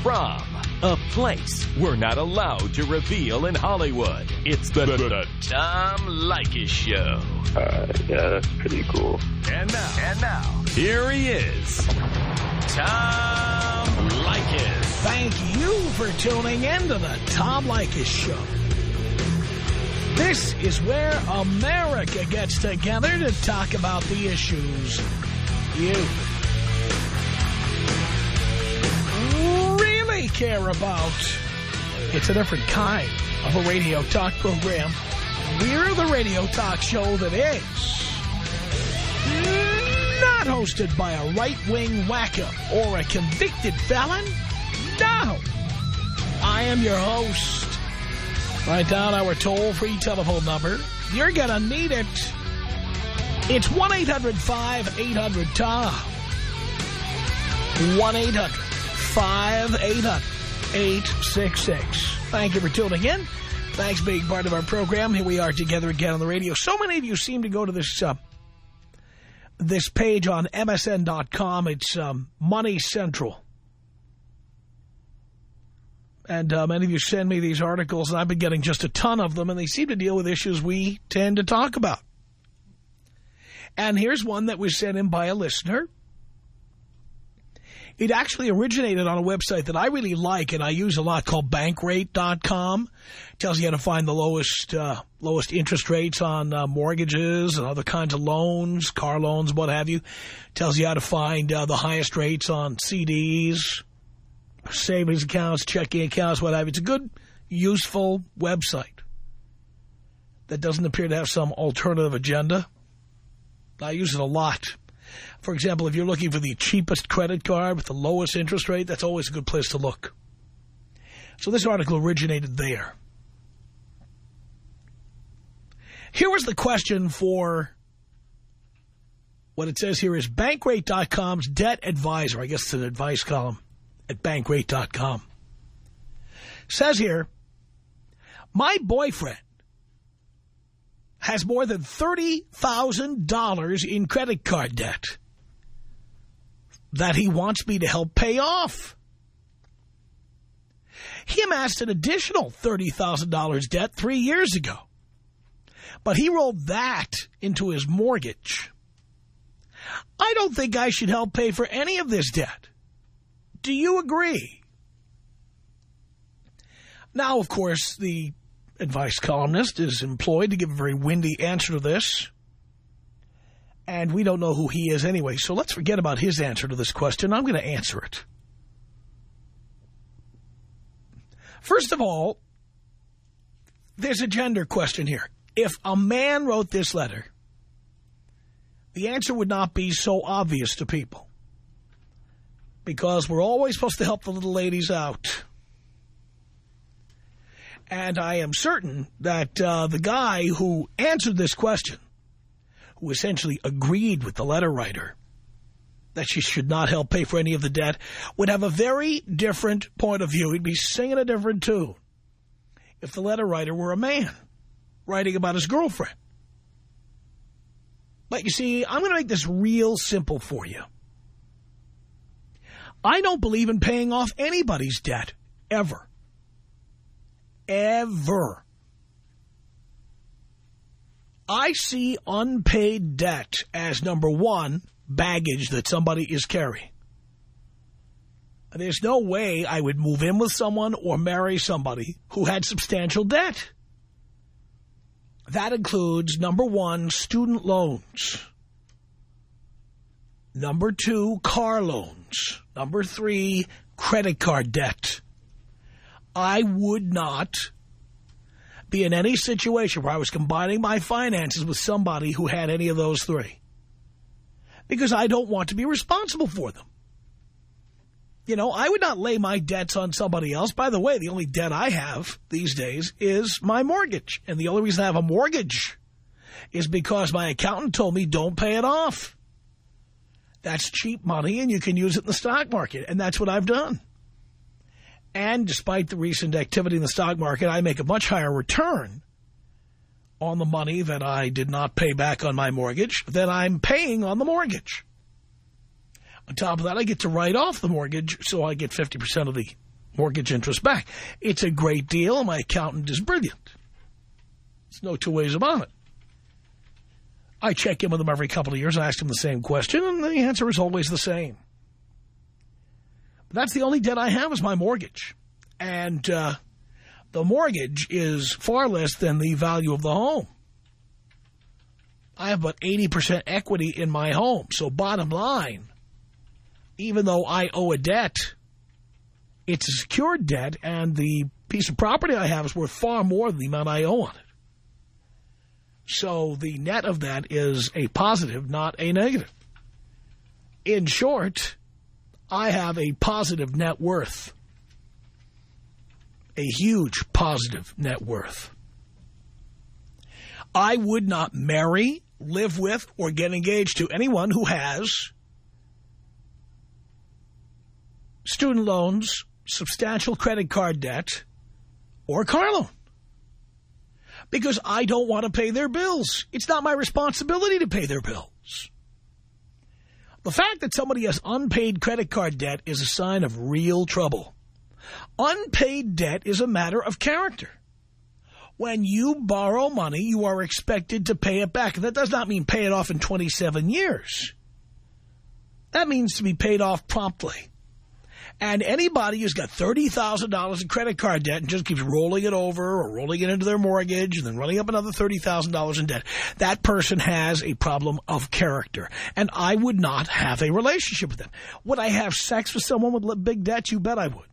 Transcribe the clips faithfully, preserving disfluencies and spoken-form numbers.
from, a place we're not allowed to reveal in Hollywood. It's the, the, the Tom Leykis Show. Uh, yeah, that's pretty cool. And now, and now, here he is, Tom Leykis. Thank you for tuning in to the Tom Leykis Show. This is where America gets together to talk about the issues you really care about. It's a different kind of a radio talk program. We're the radio talk show that is not hosted by a right-wing wacko or a convicted felon. No. I am your host. Write down our toll-free telephone number. You're going to need it. It's one eight hundred five eight hundred Tom. one eight hundred five eight hundred eight six six. Thank you for tuning in. Thanks for being part of our program. Here we are together again on the radio. So many of you seem to go to this uh, this page on M S N dot com. It's um, Money Central. And uh, many of you send me these articles, and I've been getting just a ton of them, and they seem to deal with issues we tend to talk about. And here's one that was sent in by a listener. It actually originated on a website that I really like and I use a lot called bankrate dot com. It tells you how to find the lowest uh, lowest interest rates on uh, mortgages and other kinds of loans, car loans, what have you. It tells you how to find uh, the highest rates on C Ds, savings accounts, checking accounts, what have you. It's a good, useful website that doesn't appear to have some alternative agenda. I use it a lot. For example, if you're looking for the cheapest credit card with the lowest interest rate, that's always a good place to look. So this article originated there. Here was the question for what it says here is bankrate dot com's debt advisor. I guess it's an advice column at bankrate dot com. Says here, my boyfriend has more than thirty thousand dollars in credit card debt that he wants me to help pay off. He amassed an additional thirty thousand dollars debt three years ago, but he rolled that into his mortgage. I don't think I should help pay for any of this debt. Do you agree? Now, of course, the advice columnist is employed to give a very windy answer to this. And we don't know who he is anyway, so let's forget about his answer to this question. I'm going to answer it. First of all, there's a gender question here. If a man wrote this letter, the answer would not be so obvious to people. Because we're always supposed to help the little ladies out. And I am certain that uh, the guy who answered this question, who essentially agreed with the letter writer that she should not help pay for any of the debt, would have a very different point of view. He'd be singing a different tune if the letter writer were a man writing about his girlfriend. But you see, I'm going to make this real simple for you. I don't believe in paying off anybody's debt, ever. Ever. I see unpaid debt as, number one, baggage that somebody is carrying. There's no way I would move in with someone or marry somebody who had substantial debt. That includes, number one, student loans. Number two, car loans. Number three, credit card debt. I would not be in any situation where I was combining my finances with somebody who had any of those three. Because I don't want to be responsible for them. You know, I would not lay my debts on somebody else. By the way, the only debt I have these days is my mortgage. And the only reason I have a mortgage is because my accountant told me don't pay it off. That's cheap money and you can use it in the stock market. And that's what I've done. And despite the recent activity in the stock market, I make a much higher return on the money that I did not pay back on my mortgage than I'm paying on the mortgage. On top of that, I get to write off the mortgage, so I get fifty percent of the mortgage interest back. It's a great deal. My accountant is brilliant. There's no two ways about it. I check in with him every couple of years and ask him the same question, and the answer is always the same. But that's the only debt I have is my mortgage. And uh, the mortgage is far less than the value of the home. I have about eighty percent equity in my home. So bottom line, even though I owe a debt, it's a secured debt, and the piece of property I have is worth far more than the amount I owe on it. So the net of that is a positive, not a negative. In short, I have a positive net worth. A huge positive net worth. I would not marry, live with, or get engaged to anyone who has student loans, substantial credit card debt, or a car loan. Because I don't want to pay their bills. It's not my responsibility to pay their bills. The fact that somebody has unpaid credit card debt is a sign of real trouble. Unpaid debt is a matter of character. When you borrow money, you are expected to pay it back. That does not mean pay it off in twenty-seven years. That means to be paid off promptly. And anybody who's got thirty thousand dollars in credit card debt and just keeps rolling it over or rolling it into their mortgage and then running up another thirty thousand dollars in debt, that person has a problem of character. And I would not have a relationship with them. Would I have sex with someone with big debt? You bet I would.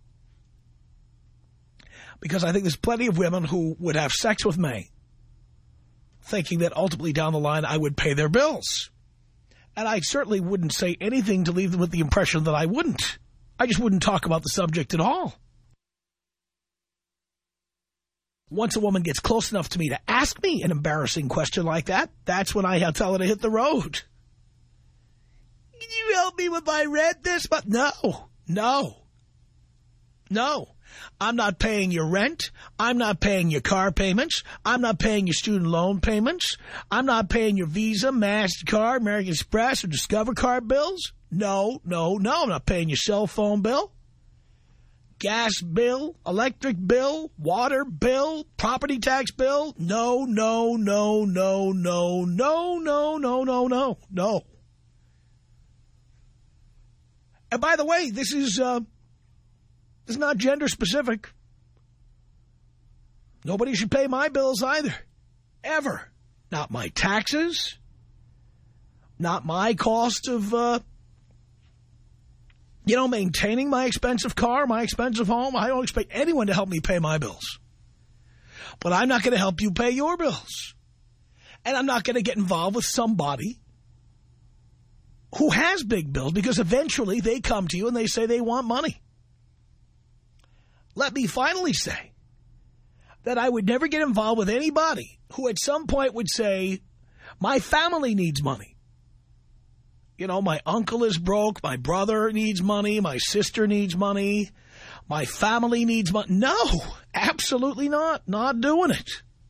Because I think there's plenty of women who would have sex with me thinking that ultimately down the line I would pay their bills. And I certainly wouldn't say anything to leave them with the impression that I wouldn't. I just wouldn't talk about the subject at all. Once a woman gets close enough to me to ask me an embarrassing question like that, that's when I tell her to hit the road. Can you help me with my rent this month? No, no, no. I'm not paying your rent. I'm not paying your car payments. I'm not paying your student loan payments. I'm not paying your Visa, MasterCard, American Express, or Discover card bills. No, no, no. I'm not paying your cell phone bill, gas bill, electric bill, water bill, property tax bill. No, no, no, no, no, no, no, no, no, no, no. And by the way, this is... Uh, It's not gender specific. Nobody should pay my bills either. Ever. Not my taxes. Not my cost of, uh, you know, maintaining my expensive car, my expensive home. I don't expect anyone to help me pay my bills. But I'm not going to help you pay your bills. And I'm not going to get involved with somebody who has big bills, because eventually they come to you and they say they want money. Let me finally say that I would never get involved with anybody who at some point would say, my family needs money. You know, my uncle is broke, my brother needs money, my sister needs money, my family needs money. No, absolutely not. Not doing it.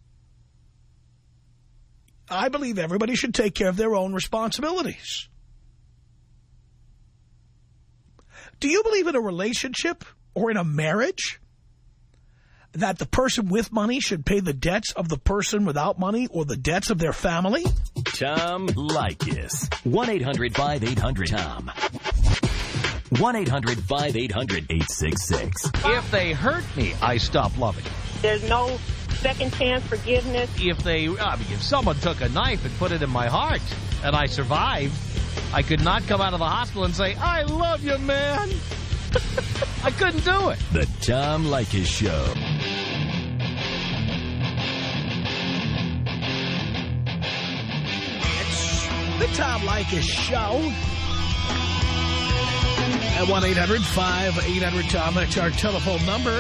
I believe everybody should take care of their own responsibilities. Do you believe in a relationship or in a marriage that the person with money should pay the debts of the person without money or the debts of their family? Tom Leykis. one eight hundred five eight hundred Tom. one eight hundred five eight hundred eight six six. If they hurt me, I stop loving. There's no second chance forgiveness. If they, I mean, if someone took a knife and put it in my heart and I survived, I could not come out of the hospital and say, I love you, man. I couldn't do it. The Tom Leykis Show. It's the Tom Leykis Show. At one eight hundred five eight hundred Tom, that's our telephone number.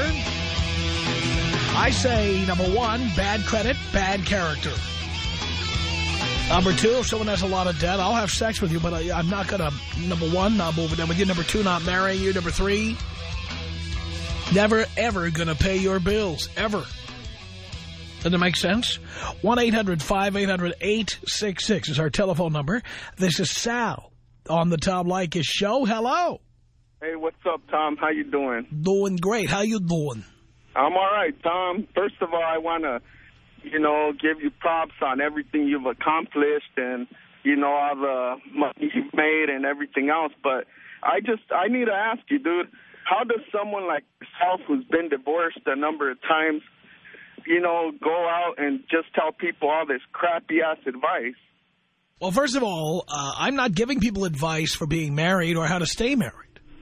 I say, number one, bad credit, bad character. Number two, if someone has a lot of debt, I'll have sex with you, but I, I'm not going to, number one, not moving in with you. Number two, not marrying you. Number three, never, ever going to pay your bills, ever. Doesn't that make sense? one eight hundred five eight hundred eight six six is our telephone number. This is Sal on the Tom Leykis Show. Hello. Hey, what's up, Tom? How you doing? Doing great. How you doing? I'm all right, Tom. First of all, I want to, you know, give you props on everything you've accomplished and, you know, all the money you've made and everything else. But I just, I need to ask you, dude, how does someone like yourself who's been divorced a number of times, you know, go out and just tell people all this crappy-ass advice? Well, first of all, uh, I'm not giving people advice for being married or how to stay married.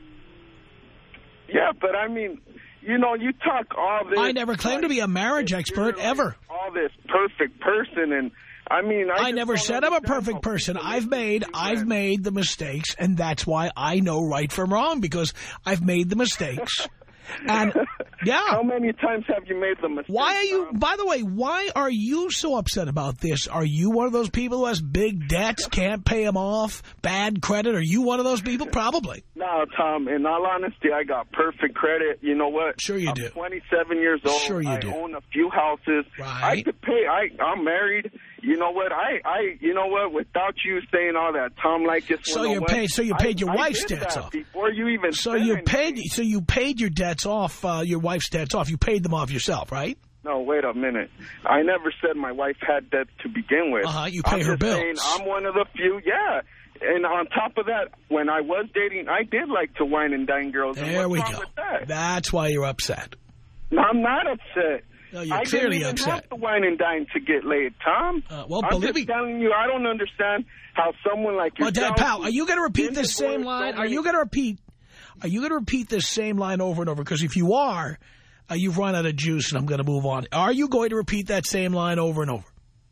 Yeah, but I mean, you know, you talk all this. I never claimed like, to be a marriage expert, like ever. All this perfect person, and I mean, I, I never said I'm a perfect person. I've made, I've made the mistakes, and that's why I know right from wrong, because I've made the mistakes. And yeah. How many times have you made the mistake? Why are you, Tom? by the way, why are you so upset about this? Are you one of those people who has big debts, can't pay them off, bad credit? Are you one of those people? Probably. No, Tom, in all honesty, I got perfect credit. You know what? Sure you I'm do. twenty-seven years old. Sure you I do. own a few houses. Right. I could pay. I, I'm married. You know what? I, I, you know what? Without you saying all that, Tom, like this. So you you know paid. So you paid I, your I wife's did debts that off before you even. So said you anything. paid. So you paid your debts off. Uh, your wife's debts off. You paid them off yourself, right? No, wait a minute. I never said my wife had debts to begin with. Uh-huh, you pay I'm her just bills. Saying I'm one of the few, yeah. And on top of that, when I was dating, I did like to wine and dine girls. There and what's we wrong go. With that? That's why you're upset. No, I'm not upset. No, you're I clearly didn't even upset. have to wine and dine to get laid, Tom. Uh, well, I'm believe just me. telling you, I don't understand how someone like Well, yourself... Dad, pal, are you going to repeat been this same divorced line? so Are many- you going to repeat? Are you going to repeat this same line over and over? Because if you are, uh, you've run out of juice, and I'm going to move on. Are you going to repeat that same line over and over?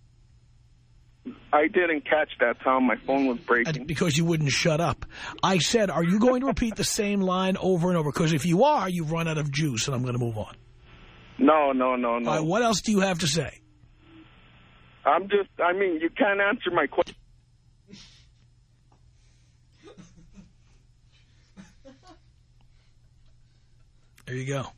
I didn't catch that, Tom. My phone was breaking. Uh, Because you wouldn't shut up. I said, are you going to repeat the same line over and over? Because if you are, you've run out of juice, and I'm going to move on. No, no, no, no. All right, what else do you have to say? I'm just, I mean, you can't answer my question. There you go.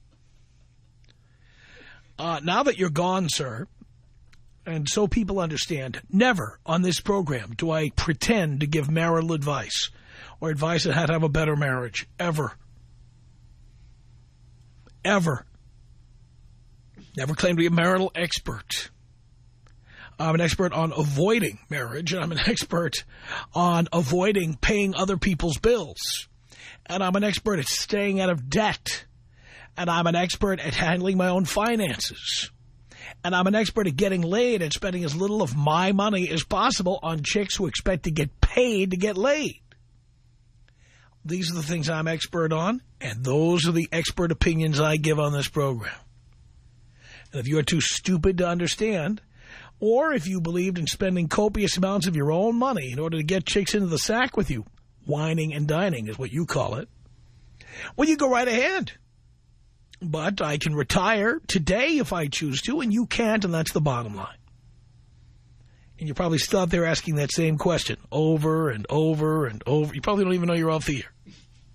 Uh, now that you're gone, sir, and so people understand, never on this program do I pretend to give marital advice or advice on how to have a better marriage. Ever. Ever. Never claim to be a marital expert. I'm an expert on avoiding marriage, and I'm an expert on avoiding paying other people's bills. And I'm an expert at staying out of debt. And I'm an expert at handling my own finances. And I'm an expert at getting laid and spending as little of my money as possible on chicks who expect to get paid to get laid. These are the things I'm expert on, and those are the expert opinions I give on this program. And if you are too stupid to understand, or if you believed in spending copious amounts of your own money in order to get chicks into the sack with you, whining and dining is what you call it, well, you go right ahead. But I can retire today if I choose to, and you can't, and that's the bottom line. And you're probably still out there asking that same question over and over and over. You probably don't even know you're off the air.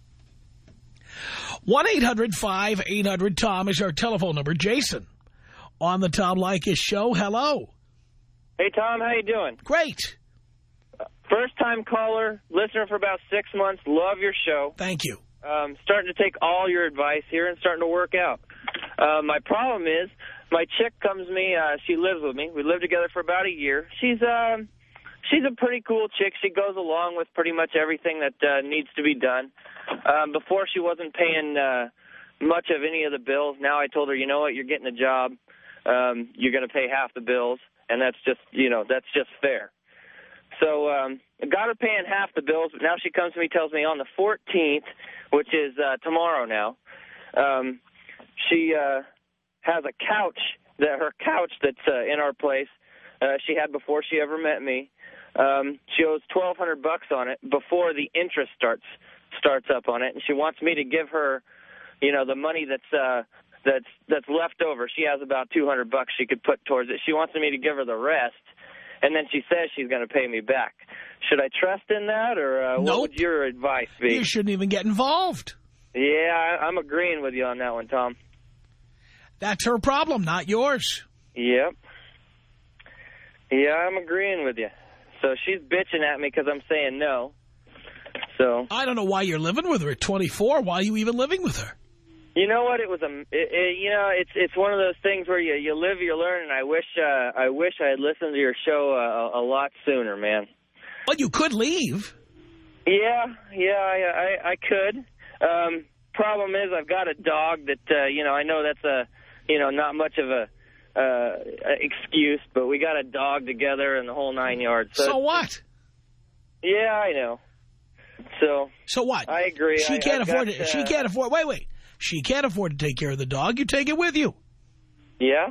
one eight hundred five eight hundred Tom is our telephone number. Jason on the Tom Leykis show. Hello. Hey, Tom. How you doing? Great. First-time caller, listener for about six months. Love your show. Thank you. Um, starting to take all your advice here and starting to work out. Uh, my problem is my chick comes to me. Uh, she lives with me. We lived together for about a year. She's uh, she's a pretty cool chick. She goes along with pretty much everything that uh, needs to be done. Um, before, she wasn't paying uh, much of any of the bills. Now I told her, you know what, you're getting a job. Um, you're going to pay half the bills, and that's just, you know, that's just fair. So um, I got her paying half the bills, but now she comes to me, tells me on the fourteenth, which is uh, tomorrow now, um, she uh, has a couch, that her couch that's uh, in our place, uh, she had before she ever met me. Um, she owes twelve hundred bucks on it before the interest starts starts up on it, and she wants me to give her, you know, the money that's uh, that's that's left over. She has about two hundred bucks she could put towards it. She wants me to give her the rest. And then she says she's going to pay me back. Should I trust in that, or uh, Nope. what would your advice be? You shouldn't even get involved. Yeah, I, I'm agreeing with you on that one, Tom. That's her problem, not yours. Yep. Yeah, I'm agreeing with you. So she's bitching at me because I'm saying no. So I don't know why you're living with her at twenty-four. Why are you even living with her? you know what? It was a, it, it, you know, it's it's one of those things where you you live, you learn, and I wish uh, I wish I had listened to your show a, a lot sooner, man. Well, you could leave. Yeah, yeah, I I, I could. Um, problem is, I've got a dog that uh, you know. I know that's a you know not much of a uh, excuse, but we got a dog together and the whole nine yards. So, so what? Yeah, I know. So so what? I agree. She I, can't I've afford got, it. Uh, she can't afford. Wait, wait. She can't afford to take care of the dog. You take it with you. Yeah.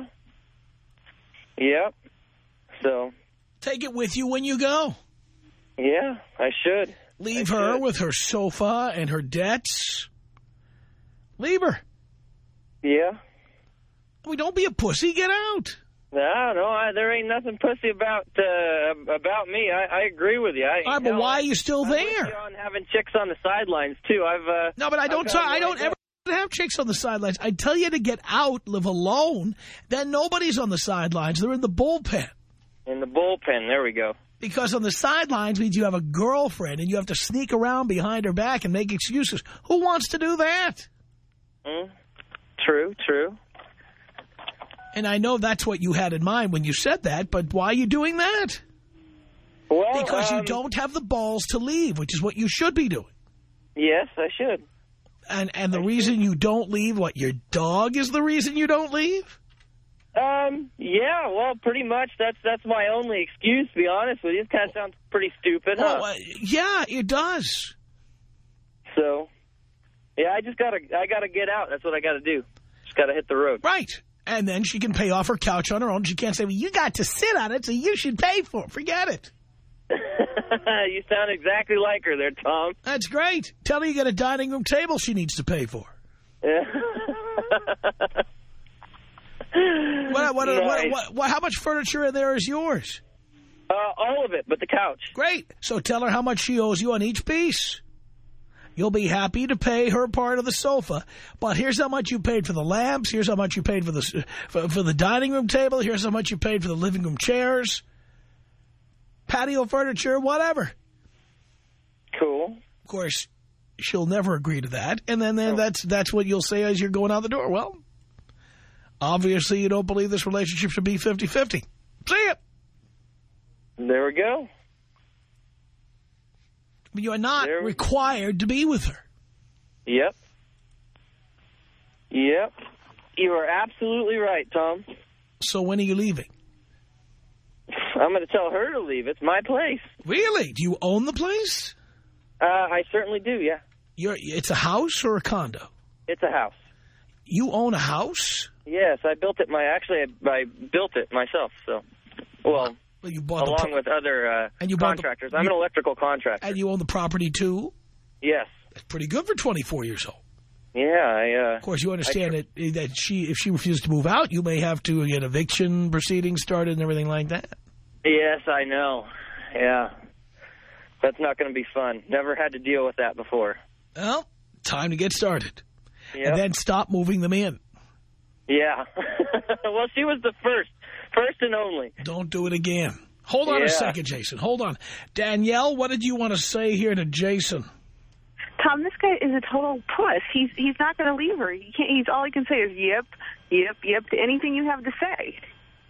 Yep. So take it with you when you go. Yeah, I should. Leave I her should. with her sofa and her debts. Leave her. Yeah. I mean, don't be a pussy. Get out. No, no, I, there ain't nothing pussy about uh, about me. I, I agree with you. I, All right, but you know, why are you still I'm there? with you on having chicks on the sidelines too. I've uh, no, but I don't. Try, I don't ever have chicks on the sidelines. I tell you to get out, live alone. Then nobody's on the sidelines. They're in the bullpen. In the bullpen. There we go. Because on the sidelines means you have a girlfriend and you have to sneak around behind her back and make excuses. Who wants to do that? Mm, true, true. And I know that's what you had in mind when you said that, but why are you doing that? Well, because um, you don't have the balls to leave, which is what you should be doing. Yes, I should. And and the I reason should. you don't leave, what, your dog is the reason you don't leave? Um, yeah, well, pretty much. That's that's my only excuse, to be honest with you. It kind of sounds pretty stupid, huh? Well, uh, yeah, it does. So, yeah, I just gotta, I gotta get out. That's what I gotta do. Just gotta hit the road. Right. And then she can pay off her couch on her own. She can't say, well, you got to sit on it, so you should pay for it. Forget it. You sound exactly like her there, Tom. That's great. Tell her you got a dining room table she needs to pay for. Yeah. what, what, nice. what, what, what, how much furniture in there is yours? Uh, all of it, but the couch. Great. So tell her how much she owes you on each piece. You'll be happy to pay her part of the sofa, but here's how much you paid for the lamps. Here's how much you paid for the for, for the dining room table. Here's how much you paid for the living room chairs, patio furniture, whatever. Cool. Of course, she'll never agree to that, and then, then oh. that's that's what you'll say as you're going out the door. Well, obviously you don't believe this relationship should be fifty fifty. See ya. There we go. You are not there required to be with her. Yep. Yep. You are absolutely right, Tom. So when are you leaving? I'm going to tell her to leave. It's my place. Really? Do you own the place? Uh, I certainly do, yeah. You're, it's a house or a condo? It's a house. You own a house? Yes, I built it. My Actually, I, I built it myself, so... Well... Well, you bought along the with other uh, and you contractors. The, you, I'm an electrical contractor. And you own the property, too? Yes. That's pretty good for twenty-four years old. Yeah. I, uh, of course, you understand that, that she, if she refuses to move out, you may have to get eviction proceedings started and everything like that. Yes, I know. Yeah. That's not going to be fun. Never had to deal with that before. Well, time to get started. Yep. And then stop moving them in. Yeah. Well, she was the first. First and only. Don't do it again. Hold on yeah. a second, Jason. Hold on. Danielle, what did you want to say here to Jason? Tom, this guy is a total puss. He's he's not going to leave her. He can't, he's all he can say is yep, yep, yep to anything you have to say.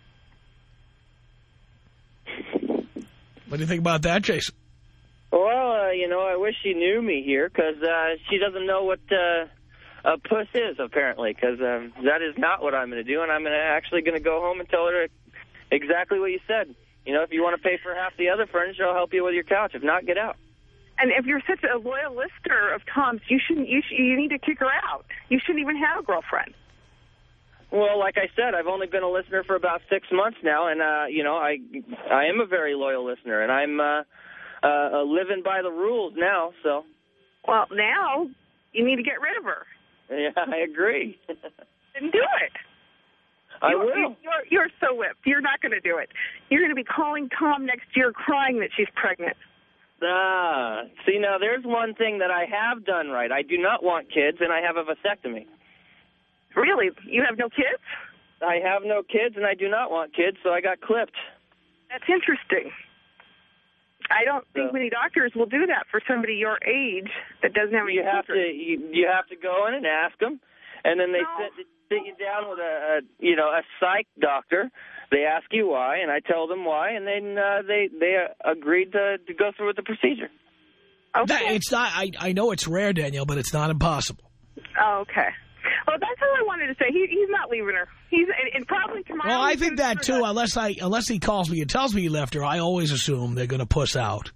What do you think about that, Jason? Well, uh, you know, I wish she knew me here because uh, she doesn't know what... Uh, a puss is, apparently, because um, that is not what I'm going to do, and I'm gonna actually going to go home and tell her exactly what you said. You know, if you want to pay for half the other furniture, I'll help you with your couch. If not, get out. And if you're such a loyal listener of Tom's, you shouldn't. You, sh you need to kick her out. You shouldn't even have a girlfriend. Well, like I said, I've only been a listener for about six months now, and, uh, you know, I I am a very loyal listener, and I'm uh, uh, living by the rules now, so. Well, now you need to get rid of her. Yeah, I agree. Then do it. I you're, will. You're, you're so whipped. You're not going to do it. You're going to be calling Tom next year crying that she's pregnant. Ah, see, now there's one thing that I have done right. I do not want kids, and I have a vasectomy. Really? You have no kids? I have no kids, and I do not want kids, so I got clipped. That's interesting. I don't think many doctors will do that for somebody your age that doesn't have any You have children. to you, you have to go in and ask them, and then they No. sit, sit you down with a, a you know a psych doctor. They ask you why, and I tell them why, and then uh, they they uh, agreed to, to go through with the procedure. Okay. That, it's not. I, I know it's rare, Danielle, but it's not impossible. Oh, okay. Well, that's all I wanted to say. He, he's not leaving her. He's and, and probably tomorrow. Well, I he's think gonna that, screw too, it up. unless I unless he calls me and tells me he left her, I always assume they're going to puss out.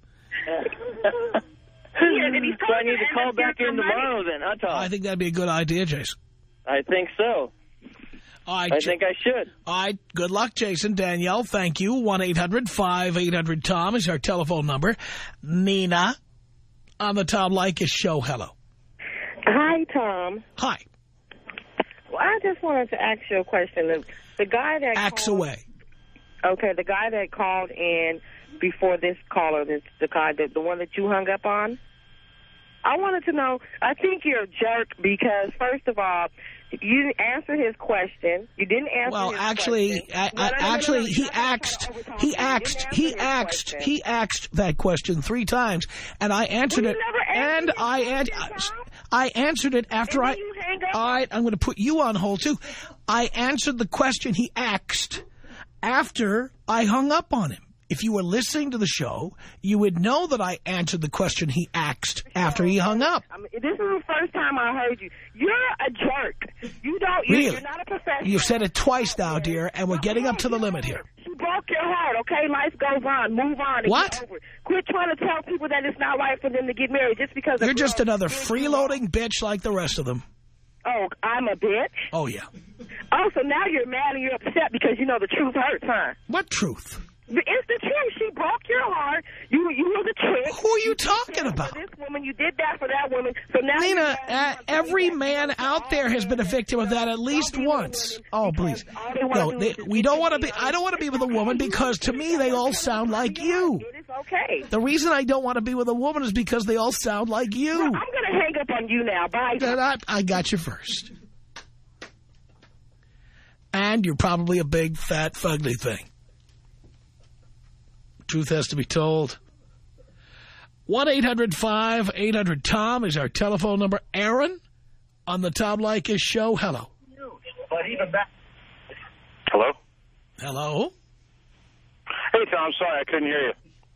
Yeah, and he's So I need probably to gonna call end up back getting in some money. tomorrow then, huh, Tom? I think that'd be a good idea, Jason. I think so. All right, I Ja- think I should. All right, good luck, Jason. Danielle, thank you. one eight hundred five eight hundred Tom is our telephone number. Nina on the Tom Leykis show. Hello. Hi, Tom. Hi. Well, I just wanted to ask you a question. The, the guy that Axe called, away. Okay, the guy that called in before this caller, this, the guy, that, the one that you hung up on, I wanted to know, I think you're a jerk because, first of all, you didn't answer his question. You didn't answer Well, his actually, question. I, No, I, no, no, no, no, actually, no, he you're not gonna asked, try to overtalk he me. You asked, didn't he answer his asked, question. he asked that question three times, and I answered Well, it, you never answered and it, I, an Tom. I answered it after And I, then you hang up all right, I'm going to put you on hold, too. I answered the question he asked after I hung up on him. If you were listening to the show, you would know that I answered the question he asked after he hung up. I mean, this is the first time I heard you. You're a jerk. You don't. You, Really? You're not a professional. You've said it twice now, dear, and we're getting up to the limit here. She broke your heart, okay? Life goes on. Move on. And What? Get over it. Quit trying to tell people that it's not right for them to get married just because a You're just girl another did you freeloading wrong. bitch like the rest of them. Oh, I'm a bitch? Oh, yeah. Oh, so now you're mad and you're upset because you know the truth hurts, huh? What truth? It's the truth. She broke your heart. You you were the trick. Who are you talking did about? For this woman, you did that for that woman. So now Nina, you're uh, mad and you're every upset. man out there has been a victim of that at least once. Oh, please. All they wanna No, do they, is just we get don't you want to be, beat I don't want to be with a woman because to me they all sound like you. It is okay. The reason I don't want to be with a woman is because they all sound like you. I'm going to hang up on you now. Bye. And I, I got you first. And you're probably a big, fat, fugly thing. Truth has to be told. one eight hundred five eight hundred Tom is our telephone number. Aaron on the Tom Leykis show. Hello. But even back. Hello? Hello. Hey, Tom, sorry, I couldn't hear you.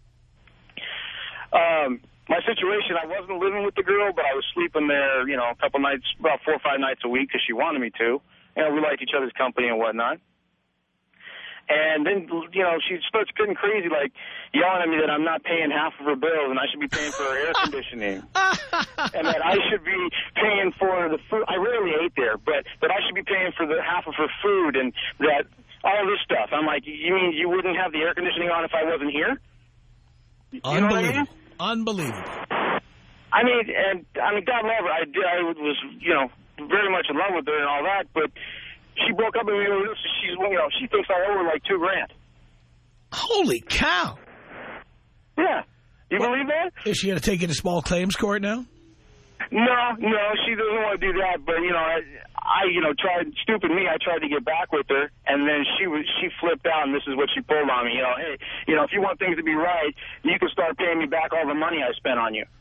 Um, my situation, I wasn't living with the girl, but I was sleeping there, you know, a couple nights, about four or five nights a week because she wanted me to. You know, we liked each other's company and whatnot. And then, you know, she starts getting crazy, like yelling at me that I'm not paying half of her bills and I should be paying for her air conditioning. And that I should be paying for the food. I rarely ate there, but that I should be paying for the half of her food and that all this stuff. I'm like, you mean you wouldn't have the air conditioning on if I wasn't here? You know what I mean? Unbelievable. Unbelievable. I mean, and I mean, God love her. I did. I was, you know, very much in love with her and all that, but she broke up with me. She's, you know, she thinks I owe her like two grand. Holy cow. Yeah. You Well, believe that? Is she going to take you to small claims court now? No, no, she doesn't want to do that. But, you know, I, I, you know, tried, stupid me, I tried to get back with her, and then she was, she flipped out, and this is what she pulled on me. You know, hey, you know, if you want things to be right, you can start paying me back all the money I spent on you.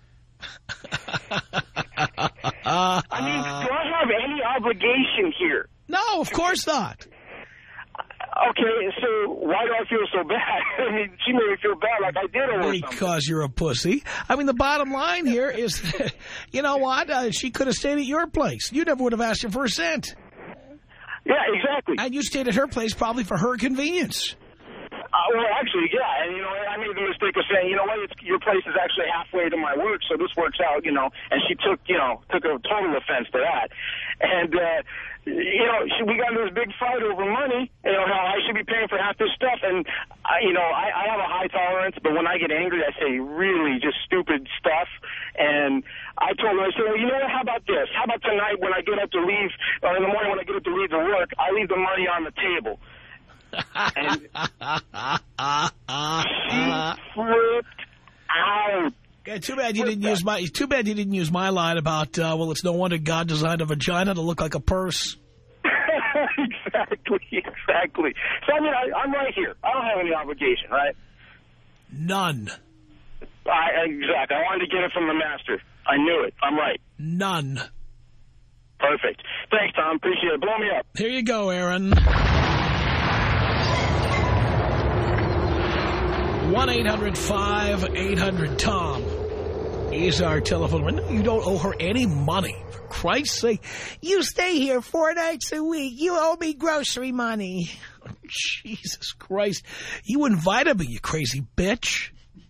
I mean, do I have any obligation here? No, of course not. Okay, so why do I feel so bad? I mean, she made me feel bad like I did owe her something. Because you're a pussy. I mean, the bottom line here is, that, you know what? Uh, she could have stayed at your place. You never would have asked her for a cent. Yeah, exactly. And you stayed at her place probably for her convenience. Uh, well, actually, yeah, and, you know, I made the mistake of saying, you know what, it's, your place is actually halfway to my work, so this works out, you know, and she took, you know, took a total offense to that. And, uh, you know, she, we got into this big fight over money, you know, how I should be paying for half this stuff, and, I, you know, I, I have a high tolerance, but when I get angry, I say really just stupid stuff, and I told her, I said, well, you know what, how about this? How about tonight when I get up to leave, or in the morning when I get up to leave to work, I leave the money on the table. And she flipped out. Yeah, too bad you didn't use my. Too bad you didn't use my line about. Uh, well, it's no wonder God designed a vagina to look like a purse. Exactly, exactly. So I mean, I, I'm right here. I don't have any obligation, right? None. I, exactly. I wanted to get it from the master. I knew it. I'm right. None. Perfect. Thanks, Tom. Appreciate it. Blow me up. Here you go, Aaron. one eight hundred five eight hundred Tom is our telephone number. You don't owe her any money. For Christ's sake. You stay here four nights a week. You owe me grocery money. Jesus Christ. You invited me, you crazy bitch.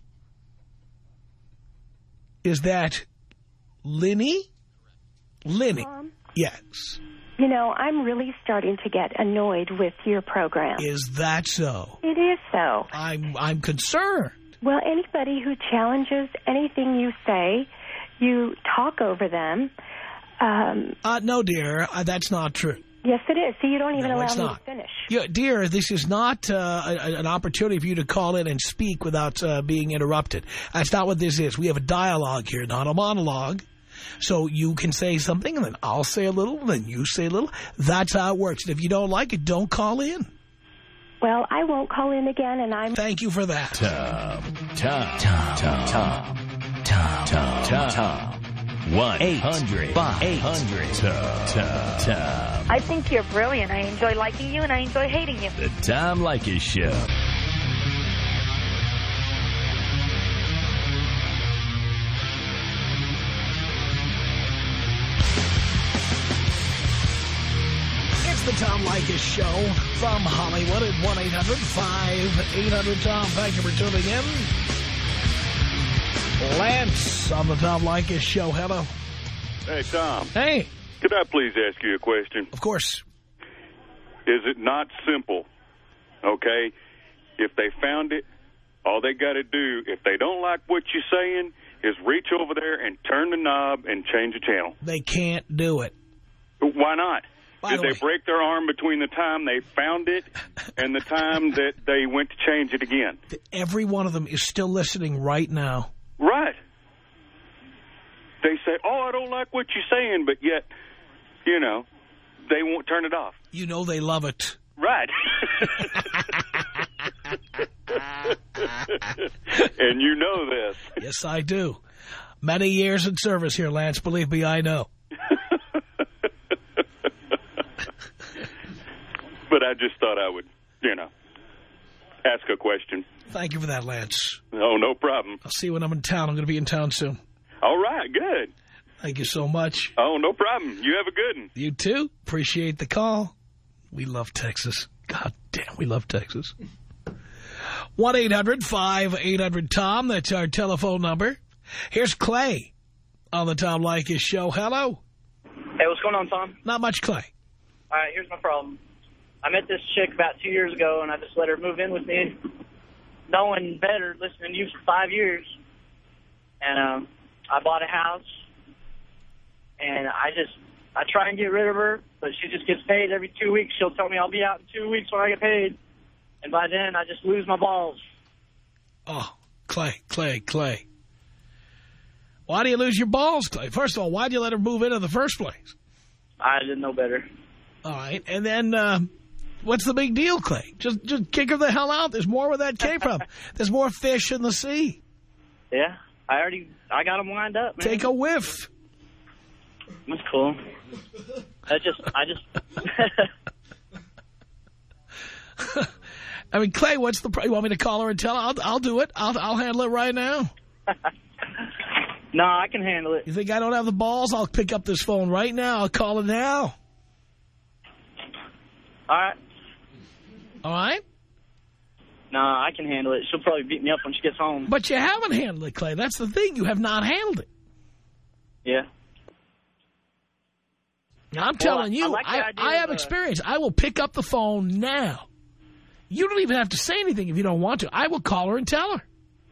Is that Linny? Linny. Tom? Yes. You know, I'm really starting to get annoyed with your program. Is that so? It is so. I'm I'm concerned. Well, anybody who challenges anything you say, you talk over them. Um, uh, no, dear, uh, that's not true. Yes, it is. See, you don't even no, allow me not. to finish. Yeah, dear, this is not uh, a, an opportunity for you to call in and speak without uh, being interrupted. That's not what this is. We have a dialogue here, not a monologue. So you can say something, and then I'll say a little, and then you say a little. That's how it works. And if you don't like it, don't call in. Well, I won't call in again, and I'm... Thank you for that. Tom, Tom, Tom, Tom, Tom, Tom, Tom, Tom, Tom. one eight hundred five eight hundred Tom, Tom, Tom. I think you're brilliant. I enjoy liking you, and I enjoy hating you. The Tom Leykis Show. The Tom Leykis Show from Hollywood at one eight hundred five eight hundred Tom. Thank you for tuning in. Lance on the Tom Leykis Show. Hello. Hey, Tom. Hey. Could I please ask you a question? Of course. Is it not simple, okay? If they found it, all they got to do, if they don't like what you're saying, is reach over there and turn the knob and change the channel. They can't do it. Why not? By Did the they way, break their arm between the time they found it and the time that they went to change it again? every one of them is still listening right now. Right. They say, oh, I don't like what you're saying, but yet, you know, they won't turn it off. You know they love it. Right. And you know this. Yes, I do. Many years in service here, Lance. Believe me, I know. But I just thought I would, you know, ask a question. Thank you for that, Lance. Oh, no problem. I'll see you when I'm in town. I'm going to be in town soon. All right, good. Thank you so much. Oh, no problem. You have a good one. You too. Appreciate the call. We love Texas. God damn, we love Texas. one eight hundred five eight hundred Tom. That's our telephone number. Here's Clay on the Tom Leykis Show. Hello. Hey, what's going on, Tom? Not much, Clay. All right, here's my problem. I met this chick about two years ago, and I just let her move in with me, knowing better, listening to you for five years. And um, I bought a house, and I just, I try and get rid of her, but she just gets paid every two weeks. She'll tell me I'll be out in two weeks when I get paid. And by then, I just lose my balls. Oh, Clay, Clay, Clay. Why do you lose your balls, Clay? First of all, why did you let her move in in the first place? I didn't know better. All right, and then... Uh, what's the big deal, Clay? Just just kick her the hell out. There's more where that came from. There's more fish in the sea. Yeah, I already, I got them lined up, man. Take a whiff. That's cool. I just, I just... I mean, Clay, what's the... You want me to call her and tell her? I'll, I'll do it. I'll, I'll handle it right now. No, I can handle it. You think I don't have the balls? I'll pick up this phone right now. I'll call her now. All right. All right? No, I can handle it. She'll probably beat me up when she gets home. But you haven't handled it, Clay. That's the thing. You have not handled it. Yeah. I'm well, telling you, I, I, like I, I have of, uh, experience. I will pick up the phone now. You don't even have to say anything if you don't want to. I will call her and tell her.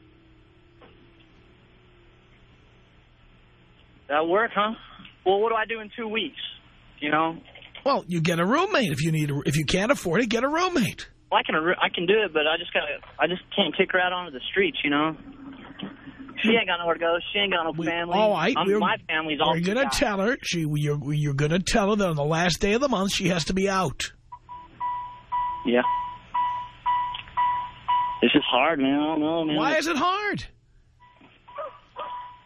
That'll work, huh? Well, what do I do in two weeks? You know? Well, you get a roommate if you need. A, if you can't afford it, get a roommate. Well, I can I can do it, but I just got I just can't kick her out onto the streets, you know. She ain't got nowhere to go. She ain't got no we, family. All right, I'm, my family's all. You're gonna tell her. She you're you're gonna tell her that on the last day of the month she has to be out. Yeah. It's just hard, man. I don't know, man. Why is it hard?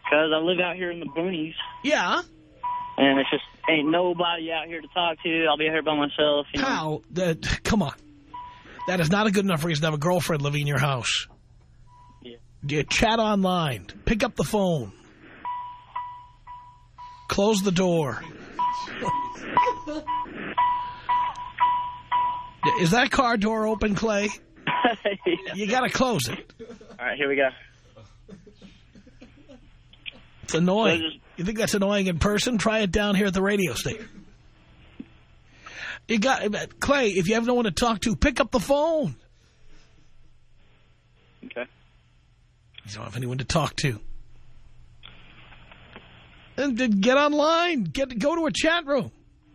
Because I live out here in the boonies. Yeah. And it's just ain't nobody out here to talk to. I'll be here by myself. You Pal, know? that, come on. That is not a good enough reason to have a girlfriend living in your house. Yeah. You chat online. Pick up the phone. Close the door. Is that car door open, Clay? Yeah. You got to close it. All right, here we go. It's annoying. So just, you think that's annoying in person? Try it down here at the radio station. You got Clay, if you have no one to talk to, pick up the phone. Okay. You don't have anyone to talk to. And then get online. Get go to a chat room.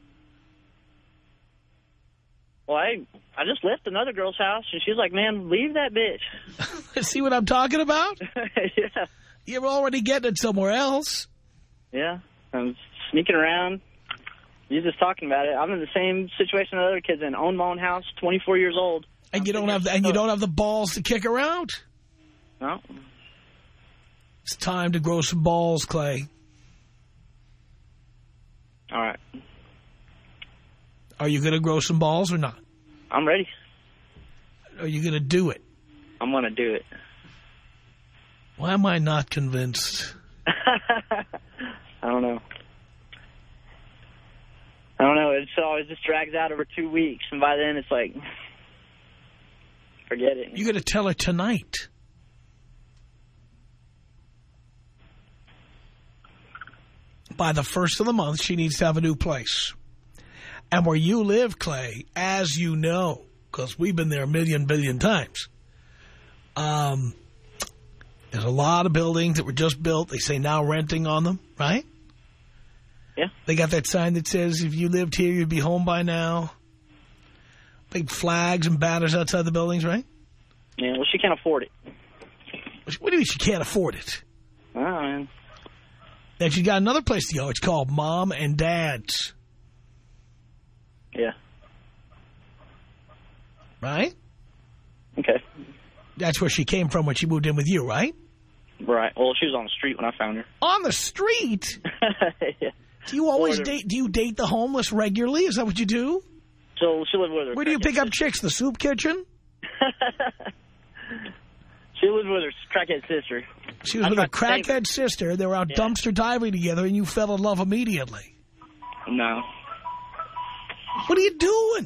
Well, I, I just left another girl's house, and she's like, man, leave that bitch. See what I'm talking about? Yeah. You're already getting it somewhere else. Yeah. I'm sneaking around. You're just talking about it. I'm in the same situation that other kids in. Own my own house, twenty-four years old. And I'm you don't have the, and you don't have the balls to kick her out? No. It's time to grow some balls, Clay. All right. Are you going to grow some balls or not? I'm ready. Are you going to do it? I'm going to do it. Why am I not convinced? I don't know. I don't know. It always just drags out over two weeks, and by then it's like, forget it. You're going to tell her tonight. By the first of the month, she needs to have a new place. And where you live, Clay, as you know, because we've been there a million, billion times, um, there's a lot of buildings that were just built. They say now renting on them, right? Yeah. They got that sign that says if you lived here, you'd be home by now. Big flags and banners outside the buildings, right? Yeah, well, she can't afford it. What do you mean she can't afford it? Oh, man. And she's got another place to go. It's called Mom and Dad's. Yeah. Right? Okay. That's where she came from when she moved in with you, right? Right. Well, she was on the street when I found her. On the street? Yeah. Do you always Or date, do you date the homeless regularly? Is that what you do? So she lived with her. Where do you pick up chicks? The soup kitchen? She lived with her crackhead sister. She was I with a tried to crackhead sister. They were out Yeah. dumpster diving together, and you fell in love immediately. No. What are you doing?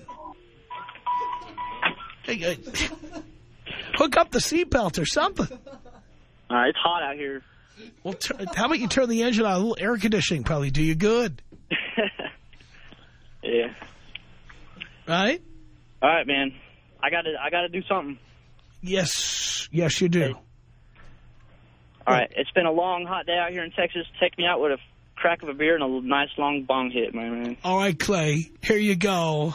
Hey, hey, hook up the seatbelt or something. Uh, it's hot out here. Well, how about you turn the engine on? A little air conditioning probably do you good. Yeah. Right? All right, man. I got to I got to do something. Yes. Yes, you do. Hey. All right. It's been a long, hot day out here in Texas. Take me out with a crack of a beer and a nice long bong hit, my man. All right, Clay. Here you go.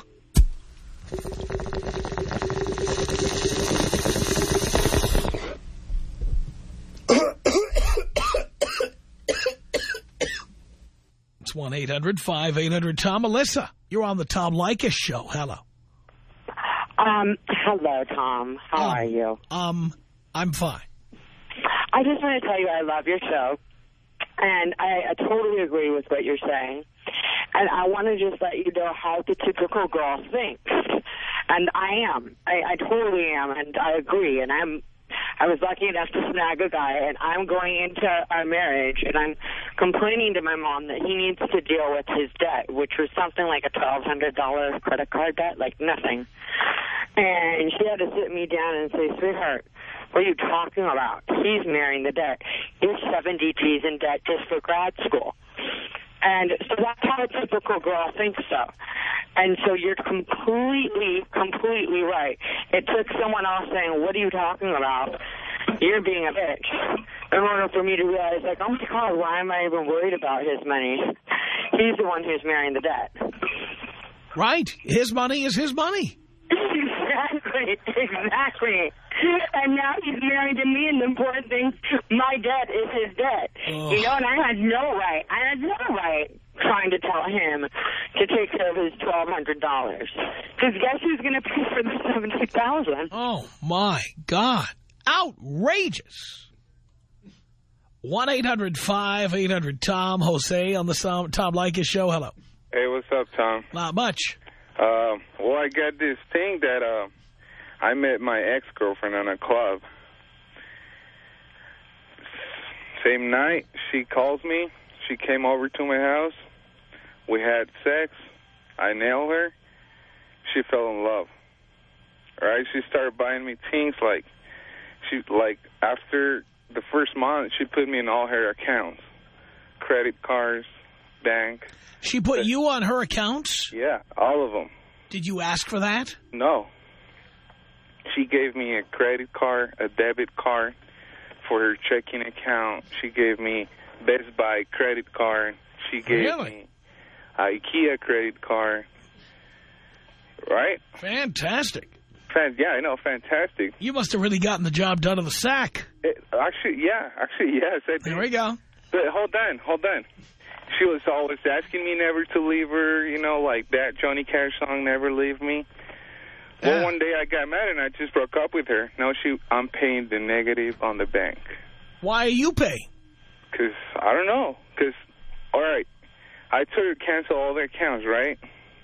It's one eight hundred five eight hundred Tom. Melissa, you're on the Tom Leykis show. Hello. Um, hello, Tom. How um, are you? Um, I'm fine. I just want to tell you I love your show, and I, I totally agree with what you're saying. And I want to just let you know how the typical girl thinks. And I am. I, I totally am, and I agree. And I'm. I was lucky enough to snag a guy, and I'm going into our marriage, and I'm complaining to my mom that he needs to deal with his debt, which was something like a twelve hundred dollar credit card debt, like nothing. And she had to sit me down and say, sweetheart, what are you talking about? He's marrying the debt. You're seventy G's in debt just for grad school. And so that's how a typical girl thinks so. And so you're completely, completely right. It took someone else saying, what are you talking about? You're being a bitch. In order for me to realize, like, oh, my God, why am I even worried about his money? He's the one who's marrying the debt. Right. His money is his money. Exactly. Exactly. And now he's married to me, and the important thing, my debt is his debt. Oh. You know, and I had no right. I had no right trying to tell him to take care of his twelve hundred dollars. Because guess who's going to pay for the seventy thousand dollars? Oh, my God. Outrageous. one eight hundred five eight hundred Tom. Jose on the Tom, Tom Leykis show. Hello. Hey, what's up, Tom? Not much. Uh, well, I got this thing that uh, I met my ex-girlfriend in a club. Same night, she calls me. She came over to my house. We had sex. I nailed her. She fell in love. All right, she started buying me things like, she like after the first month, she put me in all her accounts, credit cards, bank. She put you on her accounts? Yeah, all of them. Did you ask for that? No. She gave me a credit card, a debit card for her checking account. She gave me Best Buy credit card. She gave Really? me IKEA credit card. Right? Fantastic. Fan yeah, I know, fantastic. You must have really gotten the job done in the sack. It, actually, yeah, actually, yes. I There we go. But hold on, hold on. She was always asking me never to leave her, you know, like that Johnny Cash song, Never Leave Me. Well, Yeah. one day I got mad and I just broke up with her. Now she, I'm paying the negative on the bank. Why are you paying? Because, I don't know. Because, all right, I told her to cancel all the accounts, right?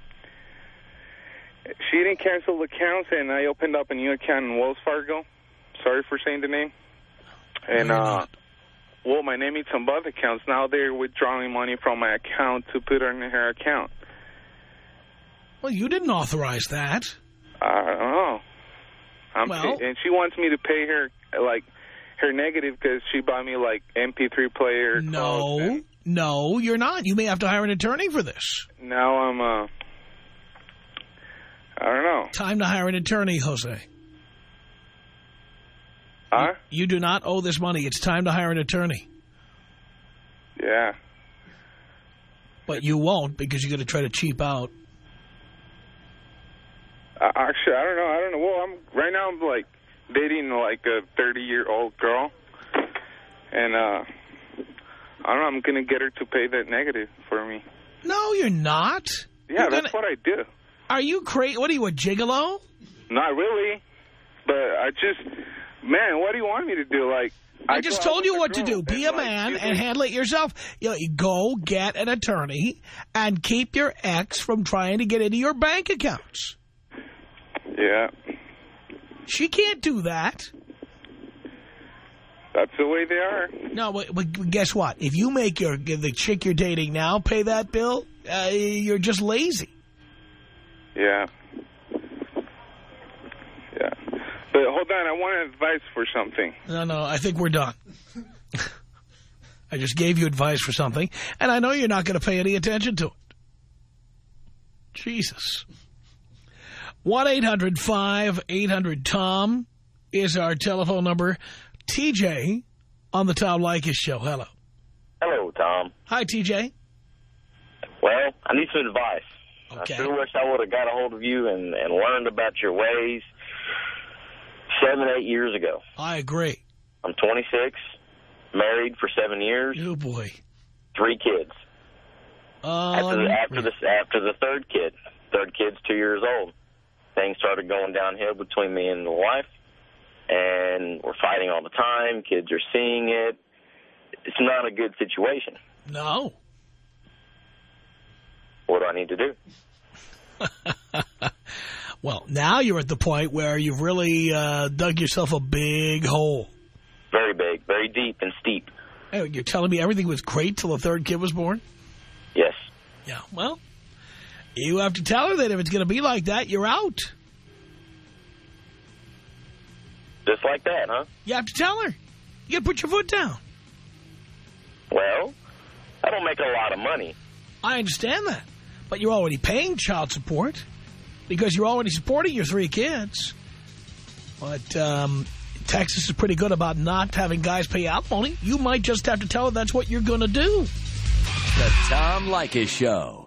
She didn't cancel the accounts, and I opened up a new account in Wells Fargo. Sorry for saying the name. And, uh, well, my name is on both accounts. Now they're withdrawing money from my account to put on her account. Well, you didn't authorize that. I don't know. I'm Well- pay and she wants me to pay her, like, her negative because she bought me, like, M P three player. No, no, you're not. You may have to hire an attorney for this. Now I'm, uh, I don't know. Time to hire an attorney, Jose. Huh? You, you do not owe this money. It's time to hire an attorney. Yeah. But you won't because you're going to try to cheap out. Uh, actually, I don't know. I don't know. Well, I'm right now. I'm like dating like a thirty-year-old girl, and uh, I don't know. I'm gonna get her to pay that negative for me. No, you're not. Yeah, You're that's gonna- what I do. Are you crazy? What are you, a gigolo? Not really, but I just, man, what do you want me to do? Like, I just go out told with you a what to girl do. Be a and, like, man you and think- handle it yourself. You know, you go get an attorney and keep your ex from trying to get into your bank accounts. Yeah, She can't do that. that's the way they are. No, but, but guess what? If you make your the chick you're dating now pay that bill, uh, you're just lazy. Yeah. Yeah. But hold on, I want advice for something. No, no, I think we're done. I just gave you advice for something, and I know you're not going to pay any attention to it. Jesus. one eight hundred five eight hundred Tom is our telephone number. T J on the Tom Leykis show. Hello. Hello, Tom. Hi, T J. Well, I need some advice. Okay. I sure wish I would have got a hold of you and, and learned about your ways seven, eight years ago. I agree. I'm twenty-six, married for seven years. Oh, boy. Three kids. Um, After the, after the after the third kid, third kid's two years old, things started going downhill between me and the wife, and we're fighting all the time. Kids are seeing it. It's not a good situation. No. What do I need to do? Well, now you're at the point where you've really uh, dug yourself a big hole. Very big, very deep and steep. Hey, you're telling me everything was great till the third kid was born? Yes. Yeah, well, you have to tell her that if it's going to be like that, you're out. Just like that, huh? You have to tell her. You got to put your foot down. Well, I don't make a lot of money. I understand that. But you're already paying child support because you're already supporting your three kids. But um, Texas is pretty good about not having guys pay alimony. You might just have to tell her that's what you're going to do. The Tom Leykis Show.